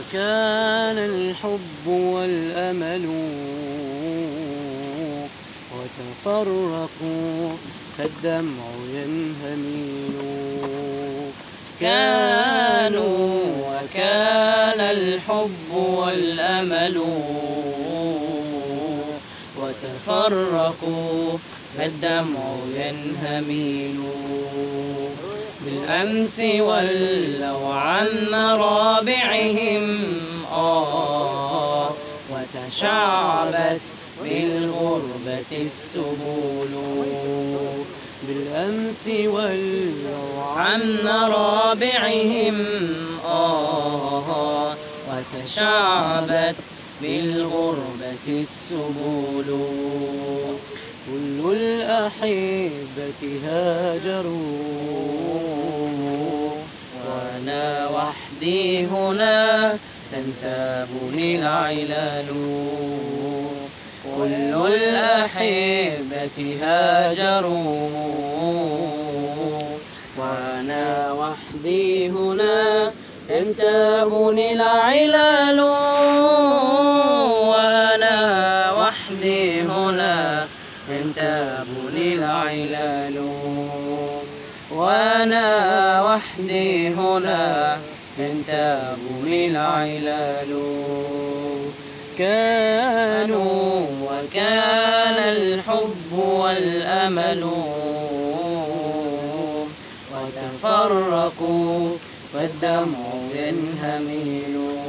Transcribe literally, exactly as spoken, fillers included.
كان الحب والأمل وتفرقوا فالدمع ينهمل. كانوا وكان الحب والأمل وتفرقوا فالدمع ينهمل. بالأمس ولوا عن مرابعهم آه وتشعبت بالغربة السبل. بالأمس ولوا عن مرابعهم آه وتشعبت بالغربة السبل. كل الأحبة هاجروا وأنا وحدي هنا تنتابني العلل. كل الأحبة هاجروا وأنا وحدي هنا تنتابني العلل. وأنا وحدي هنا تنتابني العلل. وأنا وحدي هنا تنتابني العلل. كانوا وكان الحب والأمل وتفرقوا فالدمع ينهمل.